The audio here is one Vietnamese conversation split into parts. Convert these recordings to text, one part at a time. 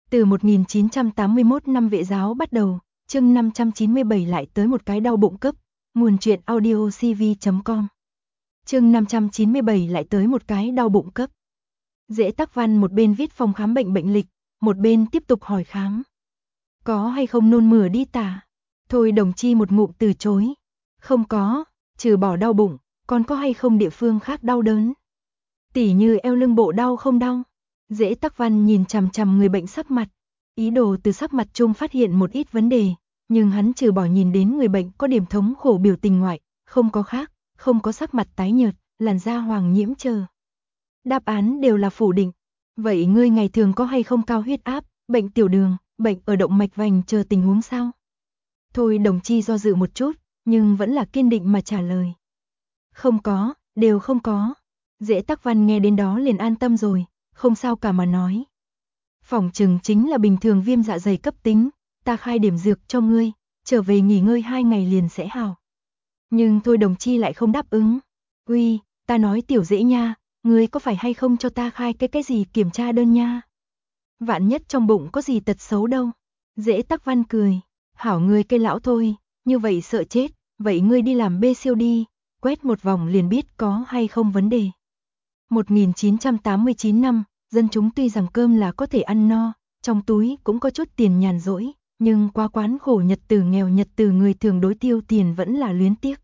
Từ 1981 năm vệ giáo bắt đầu, chương 597 lại tới một cái đau bụng cấp, nguồn truyện audio cv.com. Chương 597 lại tới một cái đau bụng cấp. Dễ Tắc Văn một bên viết phòng khám bệnh lịch, một bên tiếp tục hỏi khám. Có hay không nôn mửa đi tả? Thôi đồng chi một ngụm từ chối. Không có, trừ bỏ đau bụng, còn có hay không địa phương khác đau đớn? Tỉ như eo lưng bộ đau không đau? Dễ Tắc Văn nhìn chằm chằm người bệnh sắc mặt, ý đồ từ sắc mặt chung phát hiện một ít vấn đề, nhưng hắn trừ bỏ nhìn đến người bệnh có điểm thống khổ biểu tình ngoại, không có khác, không có sắc mặt tái nhợt, làn da hoàng nhiễm chờ. Đáp án đều là phủ định. Vậy ngươi ngày thường có hay không cao huyết áp, bệnh tiểu đường, bệnh ở động mạch vành chờ tình huống sao? Thôi đồng chi do dự một chút, nhưng vẫn là kiên định mà trả lời. Không có, đều không có. Dễ Tắc Văn nghe đến đó liền an tâm rồi, không sao cả mà nói. Phỏng chừng chính là bình thường viêm dạ dày cấp tính, ta khai điểm dược cho ngươi, trở về nghỉ ngơi 2 ngày liền sẽ hảo. Nhưng thôi đồng chi lại không đáp ứng. Uy, ta nói tiểu Dễ nha, ngươi có phải hay không cho ta khai cái gì kiểm tra đơn nha? Vạn nhất trong bụng có gì tật xấu đâu. Dễ Tắc Văn cười, hảo ngươi cây lão thôi, như vậy sợ chết, vậy ngươi đi làm bê siêu đi, quét một vòng liền biết có hay không vấn đề. 1989 năm, dân chúng tuy rằng cơm là có thể ăn no, trong túi cũng có chút tiền nhàn rỗi, nhưng qua quán khổ nhật từ nghèo nhật từ người thường đối tiêu tiền vẫn là luyến tiếc.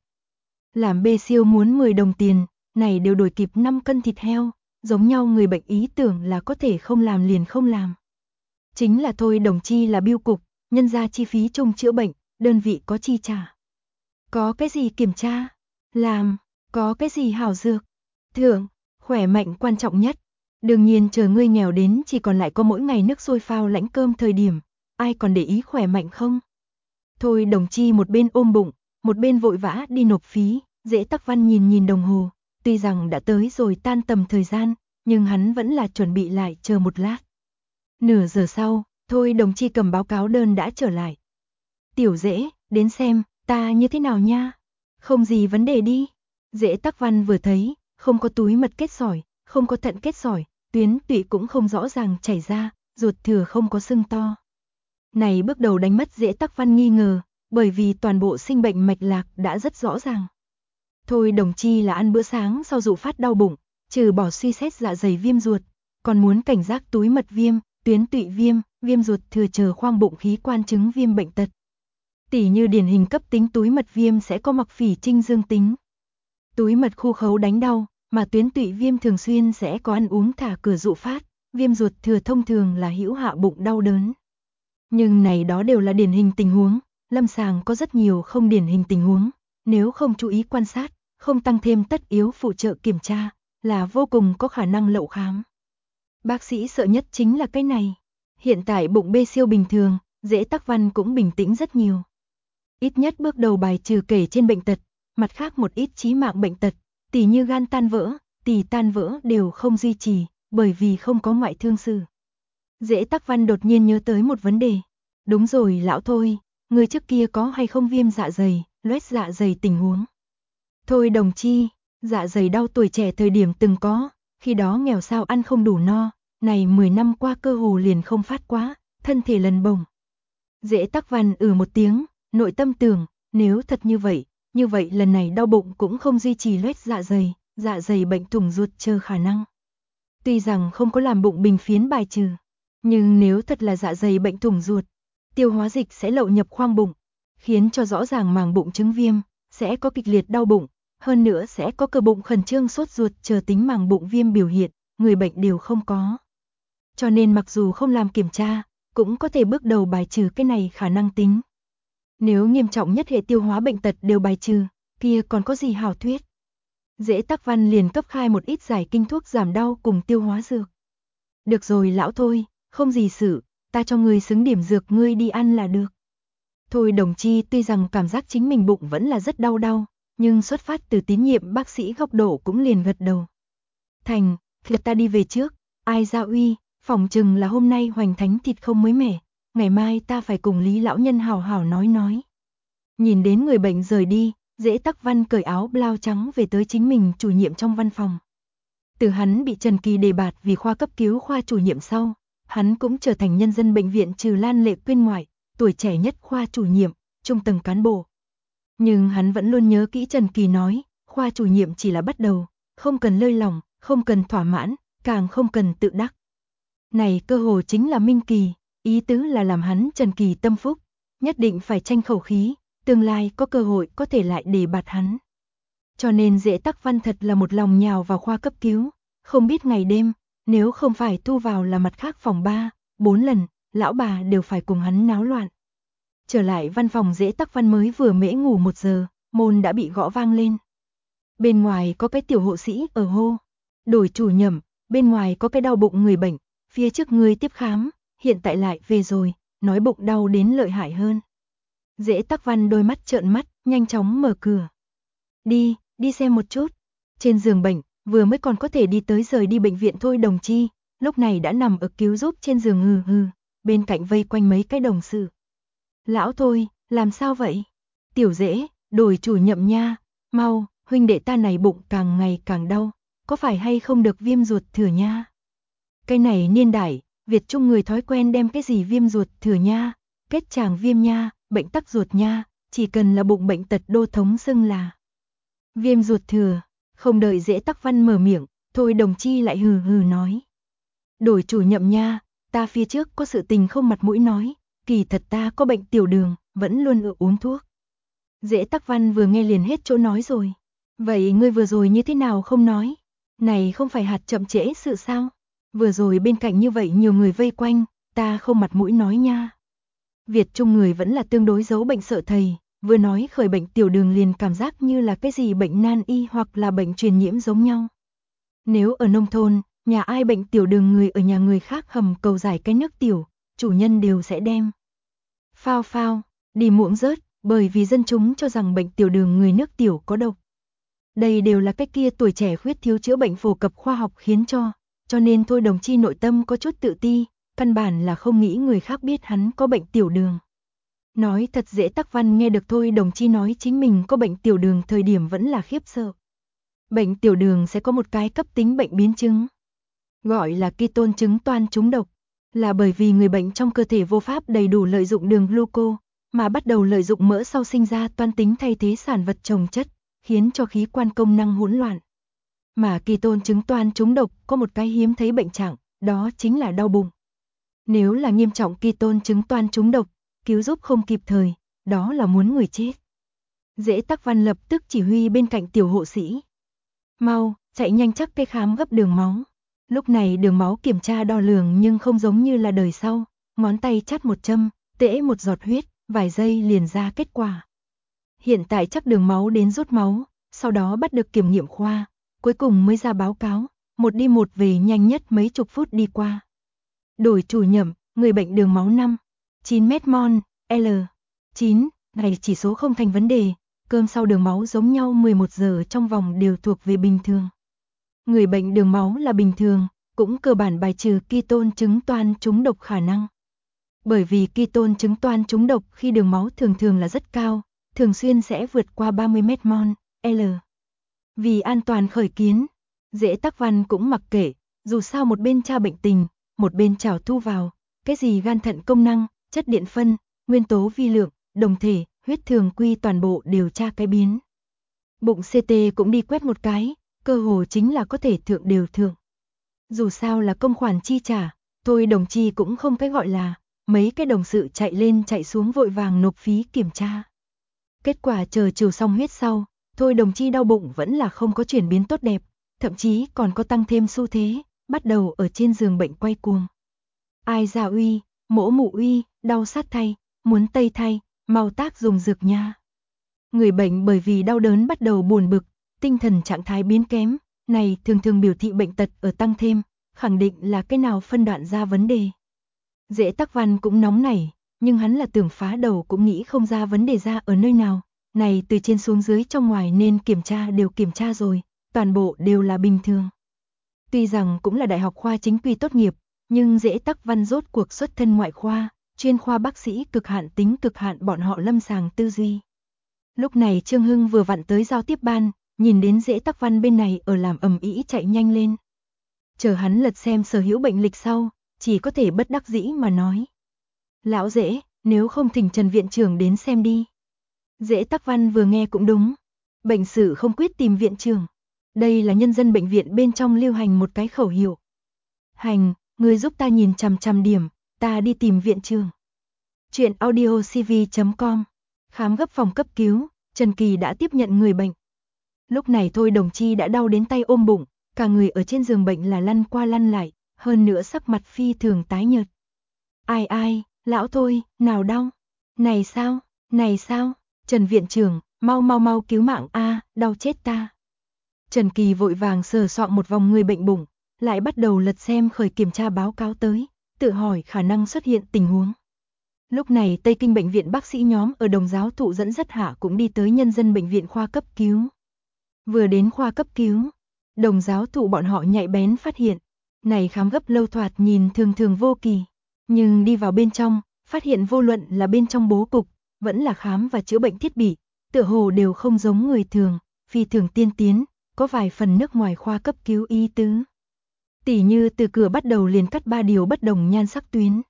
Làm bê siêu muốn 10 đồng tiền, này đều đổi kịp 5 cân thịt heo, giống nhau người bệnh ý tưởng là có thể không làm liền không làm. Chính là thôi đồng chi là bưu cục, nhân ra chi phí chung chữa bệnh, đơn vị có chi trả. Có cái gì kiểm tra? Làm, có cái gì hảo dược? Thưởng, khỏe mạnh quan trọng nhất. Đương nhiên chờ ngươi nghèo đến chỉ còn lại có mỗi ngày nước sôi phao lãnh cơm thời điểm, ai còn để ý khỏe mạnh không? Thôi đồng chi một bên ôm bụng, một bên vội vã đi nộp phí, Dễ Tắc Văn nhìn đồng hồ, tuy rằng đã tới rồi tan tầm thời gian, nhưng hắn vẫn là chuẩn bị lại chờ một lát. Nửa giờ sau, thôi đồng chi cầm báo cáo đơn đã trở lại. Tiểu Dễ, đến xem, ta như thế nào nha? Không gì vấn đề đi. Dễ Tắc Văn vừa thấy, không có túi mật kết sỏi, không có thận kết sỏi, tuyến tụy cũng không rõ ràng chảy ra, ruột thừa không có sưng to. Này bước đầu đánh mất Dễ Tắc Văn nghi ngờ, bởi vì toàn bộ sinh bệnh mạch lạc đã rất rõ ràng. Thôi đồng chi là ăn bữa sáng sau dụ phát đau bụng, trừ bỏ suy xét dạ dày viêm ruột, còn muốn cảnh giác túi mật viêm, tuyến tụy viêm, viêm ruột thừa chờ khoang bụng khí quan chứng viêm bệnh tật. Tỉ như điển hình cấp tính túi mật viêm sẽ có mặc phỉ trinh dương tính. Túi mật khu khấu đánh đau, mà tuyến tụy viêm thường xuyên sẽ có ăn uống thả cửa dụ phát, viêm ruột thừa thông thường là hữu hạ bụng đau đớn. Nhưng này đó đều là điển hình tình huống, lâm sàng có rất nhiều không điển hình tình huống, nếu không chú ý quan sát, không tăng thêm tất yếu phụ trợ kiểm tra, là vô cùng có khả năng lậu khám. Bác sĩ sợ nhất chính là cái này. Hiện tại bụng bê siêu bình thường, Dễ Tắc Văn cũng bình tĩnh rất nhiều. Ít nhất bước đầu bài trừ kể trên bệnh tật, mặt khác một ít chí mạng bệnh tật, tỉ như gan tan vỡ, tỳ tan vỡ đều không duy trì, bởi vì không có ngoại thương sử. Dễ Tắc Văn đột nhiên nhớ tới một vấn đề. Đúng rồi lão thôi, người trước kia có hay không viêm dạ dày, loét dạ dày tình huống? Thôi đồng chi, dạ dày đau tuổi trẻ thời điểm từng có, khi đó nghèo sao ăn không đủ no, này 10 năm qua cơ hồ liền không phát quá, thân thể lần bổng. Dễ Tắc Văn một tiếng, nội tâm tưởng, nếu thật như vậy lần này đau bụng cũng không duy trì loét dạ dày bệnh thủng ruột chờ khả năng. Tuy rằng không có làm bụng bình phiến bài trừ, nhưng nếu thật là dạ dày bệnh thủng ruột, tiêu hóa dịch sẽ lậu nhập khoang bụng, khiến cho rõ ràng màng bụng chứng viêm, sẽ có kịch liệt đau bụng, hơn nữa sẽ có cơ bụng khẩn trương sốt ruột chờ tính màng bụng viêm biểu hiện, người bệnh đều không có. Cho nên mặc dù không làm kiểm tra, cũng có thể bước đầu bài trừ cái này khả năng tính. Nếu nghiêm trọng nhất hệ tiêu hóa bệnh tật đều bài trừ, kia còn có gì hảo thuyết. Dễ Tắc Văn liền cấp khai một ít giải kinh thuốc giảm đau cùng tiêu hóa dược. Được rồi lão thôi, không gì sự, ta cho ngươi xứng điểm dược ngươi đi ăn là được. Thôi đồng chi tuy rằng cảm giác chính mình bụng vẫn là rất đau, nhưng xuất phát từ tín nhiệm bác sĩ góc độ cũng liền gật đầu. Thành, thịt ta đi về trước, ai ra uy, phỏng chừng là hôm nay hoành thánh thịt không mới mẻ, ngày mai ta phải cùng Lý lão nhân hào hào nói. Nhìn đến người bệnh rời đi, Dễ Tắc Văn cởi áo blau trắng về tới chính mình chủ nhiệm trong văn phòng. Từ hắn bị Trần Kỳ đề bạt vì khoa cấp cứu khoa chủ nhiệm sau, hắn cũng trở thành nhân dân bệnh viện Trừ Lan Lệ Quyên ngoại, tuổi trẻ nhất khoa chủ nhiệm, trung tầng cán bộ. Nhưng hắn vẫn luôn nhớ kỹ Trần Kỳ nói, khoa chủ nhiệm chỉ là bắt đầu, không cần lơi lỏng, không cần thỏa mãn, càng không cần tự đắc. Này cơ hồ chính là Minh Kỳ, ý tứ là làm hắn Trần Kỳ tâm phúc, nhất định phải tranh khẩu khí, tương lai có cơ hội có thể lại đề bạt hắn. Cho nên Dễ Tắc Văn thật là một lòng nhào vào khoa cấp cứu, không biết ngày đêm, nếu không phải thu vào là mặt khác phòng 3, 4 lần, lão bà đều phải cùng hắn náo loạn. Trở lại văn phòng Dễ Tắc Văn mới vừa mễ ngủ 1 giờ, môn đã bị gõ vang lên. Bên ngoài có cái tiểu hộ sĩ ở hô, đổi chủ nhậm, bên ngoài có cái đau bụng người bệnh, phía trước người tiếp khám, hiện tại lại về rồi, nói bụng đau đến lợi hại hơn. Dễ Tắc Văn đôi mắt trợn mắt, nhanh chóng mở cửa. Đi xem một chút. Trên giường bệnh, vừa mới còn có thể đi tới rời đi bệnh viện thôi đồng chi, lúc này đã nằm ở cứu giúp trên giường bên cạnh vây quanh mấy cái đồng sự. Lão Thôi, làm sao vậy? Tiểu Dễ, đổi chủ nhậm nha, mau, huynh đệ ta này bụng càng ngày càng đau, có phải hay không được viêm ruột thừa nha? Cái này niên đại, Việt Trung người thói quen đem cái gì viêm ruột thừa nha, kết tràng viêm nha, bệnh tắc ruột nha, chỉ cần là bụng bệnh tật đô thống xưng là viêm ruột thừa. Không đợi Dễ Tắc Văn mở miệng, thôi đồng chi lại hừ nói. Đổi chủ nhậm nha, ta phía trước có sự tình không mặt mũi nói, kỳ thật ta có bệnh tiểu đường, vẫn luôn uống thuốc. Dễ Tắc Văn vừa nghe liền hết chỗ nói rồi. Vậy ngươi vừa rồi như thế nào không nói? Này không phải hạt chậm trễ sự sao? Vừa rồi bên cạnh như vậy nhiều người vây quanh, ta không mặt mũi nói nha. Việt Trung người vẫn là tương đối giấu bệnh sợ thầy, vừa nói khởi bệnh tiểu đường liền cảm giác như là cái gì bệnh nan y hoặc là bệnh truyền nhiễm giống nhau. Nếu ở nông thôn, nhà ai bệnh tiểu đường người ở nhà người khác hầm cầu giải cái nước tiểu, chủ nhân đều sẽ đem phao đi muỗng rớt, bởi vì dân chúng cho rằng bệnh tiểu đường người nước tiểu có độc. Đây đều là cái kia tuổi trẻ khuyết thiếu chữa bệnh phổ cập khoa học khiến cho nên thôi đồng chi nội tâm có chút tự ti, căn bản là không nghĩ người khác biết hắn có bệnh tiểu đường. Nói thật Dễ Tắc Văn nghe được thôi đồng chi nói chính mình có bệnh tiểu đường thời điểm vẫn là khiếp sợ. Bệnh tiểu đường sẽ có một cái cấp tính bệnh biến chứng, gọi là ketone chứng toan trúng độc, là bởi vì người bệnh trong cơ thể vô pháp đầy đủ lợi dụng đường gluco, mà bắt đầu lợi dụng mỡ sau sinh ra toan tính thay thế sản vật trồng chất, khiến cho khí quan công năng hỗn loạn. Mà ketone chứng toan trúng độc có một cái hiếm thấy bệnh trạng, đó chính là đau bụng. Nếu là nghiêm trọng ketone chứng toan trúng độc, cứu giúp không kịp thời, đó là muốn người chết. Dễ Tắc Văn lập tức chỉ huy bên cạnh tiểu hộ sĩ. Mau, chạy nhanh chắc cái khám gấp đường máu. Lúc này đường máu kiểm tra đo lường nhưng không giống như là đời sau, ngón tay chắt một châm, tễ một giọt huyết, vài giây liền ra kết quả. Hiện tại chắc đường máu đến rút máu, sau đó bắt được kiểm nghiệm khoa, cuối cùng mới ra báo cáo, một đi một về nhanh nhất mấy chục phút đi qua. Đổi chủ nhậm, người bệnh đường máu 5, 9 mét mol, L, 9, này chỉ số không thành vấn đề, cơm sau đường máu giống nhau 11 giờ trong vòng đều thuộc về bình thường. Người bệnh đường máu là bình thường, cũng cơ bản bài trừ ketone chứng toan trúng độc khả năng. Bởi vì ketone chứng toan trúng độc khi đường máu thường là rất cao, thường xuyên sẽ vượt qua 30 mét mol, L. Vì an toàn khởi kiến, Dễ Tắc Văn cũng mặc kệ, dù sao một bên tra bệnh tình, một bên chảo thu vào, cái gì gan thận công năng, chất điện phân, nguyên tố vi lượng, đồng thể, huyết thường quy toàn bộ đều tra cái biến. Bụng CT cũng đi quét một cái, cơ hồ chính là có thể thượng đều thượng. Dù sao là công khoản chi trả, thôi đồng chi cũng không cái gọi là, mấy cái đồng sự chạy lên chạy xuống vội vàng nộp phí kiểm tra. Kết quả chờ chiều xong huyết sau, thôi đồng chi đau bụng vẫn là không có chuyển biến tốt đẹp, thậm chí còn có tăng thêm xu thế, bắt đầu ở trên giường bệnh quay cuồng. Ai già uy, mỗ mụ uy, đau sát thay, muốn tây thay, mau tác dùng dược nha. Người bệnh bởi vì đau đớn bắt đầu buồn bực, tinh thần trạng thái biến kém, này thường biểu thị bệnh tật ở tăng thêm, khẳng định là cái nào phân đoạn ra vấn đề. Dễ Tắc Văn cũng nóng nảy, nhưng hắn là tưởng phá đầu cũng nghĩ không ra vấn đề ra ở nơi nào, này từ trên xuống dưới trong ngoài nên kiểm tra đều kiểm tra rồi, toàn bộ đều là bình thường. Tuy rằng cũng là đại học khoa chính quy tốt nghiệp, nhưng Dễ Tắc Văn rốt cuộc xuất thân ngoại khoa, chuyên khoa bác sĩ cực hạn tính cực hạn bọn họ lâm sàng tư duy. Lúc này Trương Hưng vừa vặn tới giao tiếp ban, nhìn đến Dễ Tắc Văn bên này ở làm ầm ĩ chạy nhanh lên. Chờ hắn lật xem sở hữu bệnh lịch sau, chỉ có thể bất đắc dĩ mà nói. Lão Dễ, nếu không thỉnh Trần viện trưởng đến xem đi. Dễ Tắc Văn vừa nghe cũng đúng. Bệnh sự không quyết tìm viện trưởng. Đây là nhân dân bệnh viện bên trong lưu hành một cái khẩu hiệu. Hành, người giúp ta nhìn chằm chằm điểm, ta đi tìm viện trưởng. Chuyện audiocv.com. Khám gấp phòng cấp cứu, Trần Kỳ đã tiếp nhận người bệnh. Lúc này Thôi Đồng Chi đã đau đến tay ôm bụng, cả người ở trên giường bệnh là lăn qua lăn lại, hơn nữa sắc mặt phi thường tái nhợt. Ai, lão Thôi, nào đau? Này sao, Trần viện trưởng, mau cứu mạng a, đau chết ta. Trần Kỳ vội vàng sờ soạng một vòng người bệnh bụng, lại bắt đầu lật xem khởi kiểm tra báo cáo tới, tự hỏi khả năng xuất hiện tình huống. Lúc này Tây Kinh bệnh viện bác sĩ nhóm ở Đồng Giáo Thụ dẫn dắt hạ cũng đi tới nhân dân bệnh viện khoa cấp cứu. Vừa đến khoa cấp cứu, Đồng Giáo Thụ bọn họ nhạy bén phát hiện, này khám gấp lâu thoạt nhìn thường vô kỳ, nhưng đi vào bên trong, phát hiện vô luận là bên trong bố cục, vẫn là khám và chữa bệnh thiết bị, tựa hồ đều không giống người thường, phi thường tiên tiến, có vài phần nước ngoài khoa cấp cứu y tứ. Tỉ như từ cửa bắt đầu liền cắt 3 điều bất đồng nhan sắc tuyến.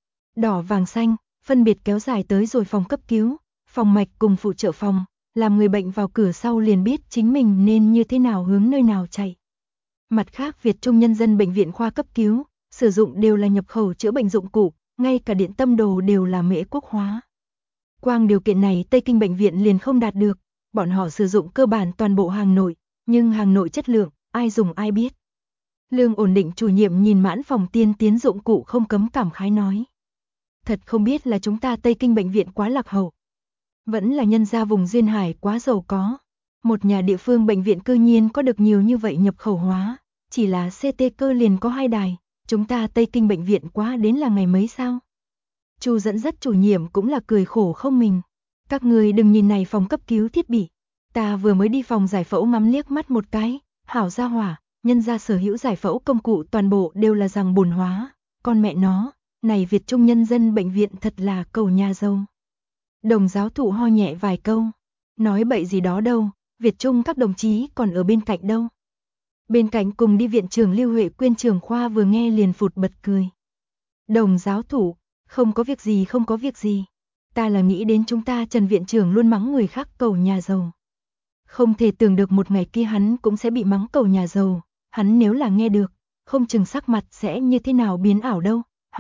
Đỏ vàng xanh, phân biệt kéo dài tới rồi phòng cấp cứu, phòng mạch cùng phụ trợ phòng, làm người bệnh vào cửa sau liền biết chính mình nên như thế nào hướng nơi nào chạy. Mặt khác Việt Trung nhân dân bệnh viện khoa cấp cứu, sử dụng đều là nhập khẩu chữa bệnh dụng cụ, ngay cả điện tâm đồ đều là Mễ Quốc hóa. Quang điều kiện này Tây Kinh bệnh viện liền không đạt được, bọn họ sử dụng cơ bản toàn bộ hàng nội, nhưng hàng nội chất lượng, ai dùng ai biết. Lương ổn định chủ nhiệm nhìn mãn phòng tiên tiến dụng cụ không cấm cảm khái nói. Thật không biết là chúng ta Tây Kinh bệnh viện quá lạc hậu. Vẫn là nhân gia vùng duyên hải quá giàu có. Một nhà địa phương bệnh viện cư nhiên có được nhiều như vậy nhập khẩu hóa. Chỉ là CT cơ liền có 2 đài. Chúng ta Tây Kinh bệnh viện quá đến là ngày mấy sao? Chu dẫn dắt chủ nhiệm cũng là cười khổ không mình. Các người đừng nhìn này phòng cấp cứu thiết bị. Ta vừa mới đi phòng giải phẫu ngắm liếc mắt một cái. Hảo gia hỏa, nhân gia sở hữu giải phẫu công cụ toàn bộ đều là rằng bồn hóa. Con mẹ nó, này Việt Trung nhân dân bệnh viện thật là cầu nhà giàu. Đồng Giáo Thụ ho nhẹ vài câu. Nói bậy gì đó đâu, Việt Trung các đồng chí còn ở bên cạnh đâu. Bên cạnh cùng đi viện trưởng Lưu Huệ Quyên trưởng khoa vừa nghe liền phụt bật cười. Đồng Giáo Thụ, không có việc gì. Ta là nghĩ đến chúng ta Trần viện trưởng luôn mắng người khác cầu nhà giàu. Không thể tưởng được một ngày kia hắn cũng sẽ bị mắng cầu nhà giàu. Hắn nếu là nghe được, không chừng sắc mặt sẽ như thế nào biến ảo đâu.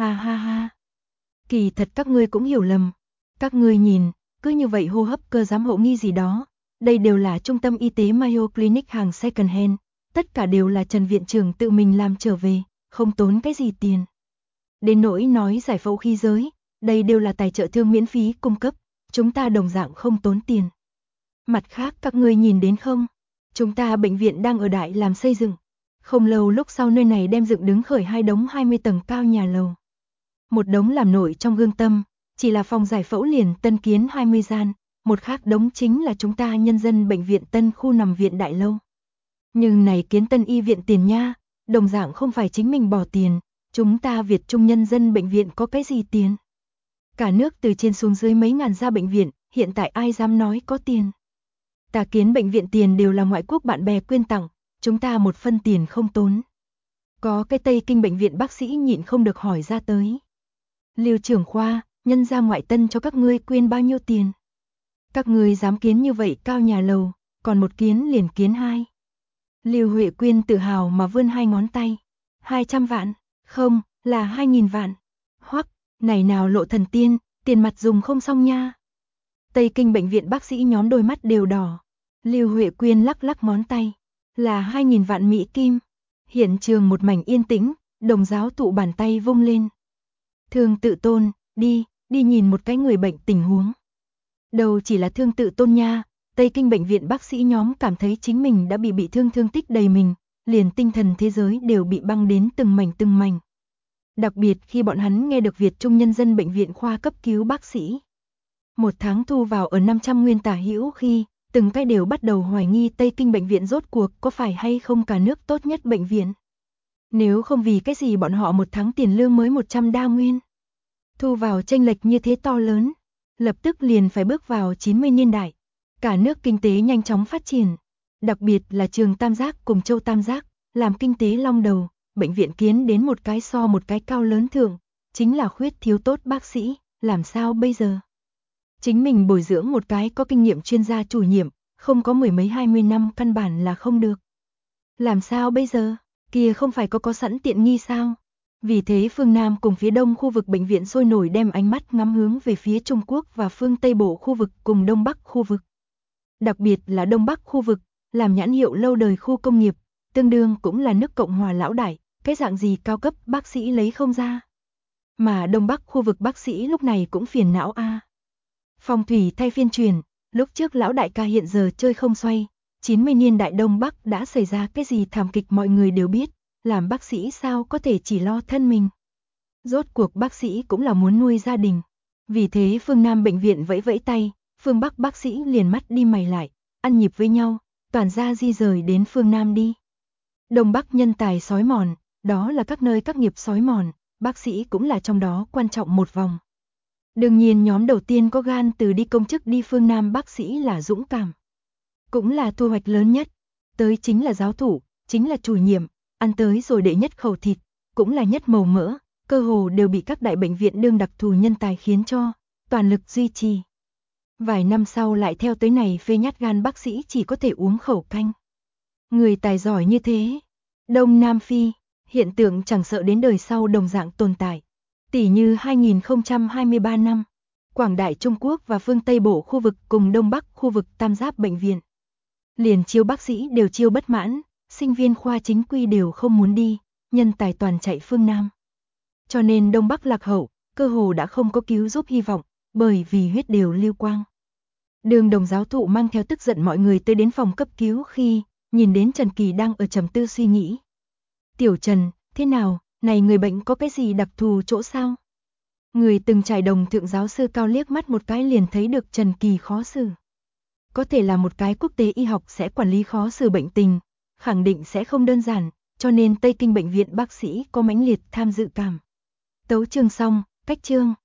Ha. Kỳ thật các ngươi cũng hiểu lầm. Các ngươi nhìn, cứ như vậy hô hấp cơ giám hộ nghi gì đó. Đây đều là trung tâm y tế Mayo Clinic hàng second hand. Tất cả đều là Trần viện trưởng tự mình làm trở về, không tốn cái gì tiền. Đến nỗi nói giải phẫu khí giới, đây đều là tài trợ thương miễn phí cung cấp. Chúng ta đồng dạng không tốn tiền. Mặt khác các ngươi nhìn đến không? Chúng ta bệnh viện đang ở đại làm xây dựng. Không lâu lúc sau nơi này đem dựng đứng khởi 2 đống 20 tầng cao nhà lầu. Một đống làm nội trong Gương Tâm, chỉ là phòng giải phẫu liền tân kiến 20 gian, một khác đống chính là chúng ta nhân dân bệnh viện Tân khu nằm viện đại lâu. Nhưng này kiến Tân y viện tiền nha, đồng dạng không phải chính mình bỏ tiền, chúng ta Việt Trung nhân dân bệnh viện có cái gì tiền. Cả nước từ trên xuống dưới mấy ngàn gia bệnh viện, hiện tại ai dám nói có tiền. Ta kiến bệnh viện tiền đều là ngoại quốc bạn bè quyên tặng, chúng ta một phân tiền không tốn. Có cái Tây Kinh bệnh viện bác sĩ nhịn không được hỏi ra tới. Lưu trưởng khoa, nhân gia ngoại tân cho các ngươi quyên bao nhiêu tiền? Các ngươi dám kiến như vậy cao nhà lầu, còn một kiến liền kiến 2. Lưu Huệ Quyên tự hào mà vươn 2 ngón tay. 200 vạn, không, là 2000 vạn. Hoắc, này nào lộ thần tiên, tiền mặt dùng không xong nha. Tây Kinh bệnh viện bác sĩ nhóm đôi mắt đều đỏ. Lưu Huệ Quyên lắc ngón tay, là 2000 vạn Mỹ Kim. Hiện trường một mảnh yên tĩnh, Đồng Giáo Thụ bàn tay vung lên. Thương Tự Tôn, đi nhìn một cái người bệnh tình huống. Đầu chỉ là Thương Tự Tôn nha, Tây Kinh bệnh viện bác sĩ nhóm cảm thấy chính mình đã bị thương tích đầy mình, liền tinh thần thế giới đều bị băng đến từng mảnh. Đặc biệt khi bọn hắn nghe được Việt Trung nhân dân bệnh viện khoa cấp cứu bác sĩ. 1 tháng thu vào ở 500 nguyên tả hữu khi, từng cái đều bắt đầu hoài nghi Tây Kinh bệnh viện rốt cuộc có phải hay không cả nước tốt nhất bệnh viện. Nếu không vì cái gì bọn họ 1 tháng tiền lương mới 100 đa nguyên. Thu vào chênh lệch như thế to lớn, lập tức liền phải bước vào 90 niên đại. Cả nước kinh tế nhanh chóng phát triển, đặc biệt là Trường Tam Giác cùng Châu Tam Giác, làm kinh tế long đầu, bệnh viện kiến đến một cái so một cái cao lớn thượng, chính là khuyết thiếu tốt bác sĩ, làm sao bây giờ? Chính mình bồi dưỡng một cái có kinh nghiệm chuyên gia chủ nhiệm, không có 10 mấy 20 năm căn bản là không được. Làm sao bây giờ? Kia không phải có sẵn tiện nghi sao? Vì thế phương Nam cùng phía Đông khu vực bệnh viện sôi nổi đem ánh mắt ngắm hướng về phía Trung Quốc và phương Tây Bộ khu vực cùng Đông Bắc khu vực. Đặc biệt là Đông Bắc khu vực, làm nhãn hiệu lâu đời khu công nghiệp, tương đương cũng là nước Cộng hòa lão đại, cái dạng gì cao cấp bác sĩ lấy không ra. Mà Đông Bắc khu vực bác sĩ lúc này cũng phiền não a. Phong thủy thay phiên truyền, lúc trước lão đại ca hiện giờ chơi không xoay, 90 niên đại Đông Bắc đã xảy ra cái gì thảm kịch mọi người đều biết, làm bác sĩ sao có thể chỉ lo thân mình. Rốt cuộc bác sĩ cũng là muốn nuôi gia đình. Vì thế phương Nam bệnh viện vẫy vẫy tay, phương Bắc bác sĩ liền mắt đi mày lại, ăn nhịp với nhau, toàn ra di rời đến phương Nam đi. Đông Bắc nhân tài sói mòn, đó là các nơi các nghiệp sói mòn, bác sĩ cũng là trong đó quan trọng một vòng. Đương nhiên nhóm đầu tiên có gan từ đi công chức đi phương Nam bác sĩ là dũng cảm. Cũng là thu hoạch lớn nhất, tới chính là giáo thủ, chính là chủ nhiệm, ăn tới rồi đệ nhất khẩu thịt, cũng là nhất màu mỡ, cơ hồ đều bị các đại bệnh viện đương đặc thù nhân tài khiến cho, toàn lực duy trì. Vài năm sau lại theo tới này phê nhát gan bác sĩ chỉ có thể uống khẩu canh. Người tài giỏi như thế, Đông Nam Phi, hiện tượng chẳng sợ đến đời sau đồng dạng tồn tại. Tỷ như 2023 năm, Quảng Đại Trung Quốc và phương Tây Bộ khu vực cùng Đông Bắc khu vực tam giác bệnh viện. Liền chiêu bác sĩ đều chiêu bất mãn, sinh viên khoa chính quy đều không muốn đi, nhân tài toàn chạy phương Nam. Cho nên Đông Bắc lạc hậu, cơ hồ đã không có cứu giúp hy vọng, bởi vì huyết đều lưu quang. Đường Đồng giáo thụ mang theo tức giận mọi người tới đến phòng cấp cứu khi nhìn đến Trần Kỳ đang ở trầm tư suy nghĩ. Tiểu Trần, thế nào, này người bệnh có cái gì đặc thù chỗ sao? Người từng trải đồng thượng giáo sư cao liếc mắt một cái liền thấy được Trần Kỳ khó xử. Có thể là một cái quốc tế y học sẽ quản lý khó xử bệnh tình, khẳng định sẽ không đơn giản, cho nên Tây Kinh bệnh viện bác sĩ có mãnh liệt tham dự cảm. Tấu chương xong, cách chương.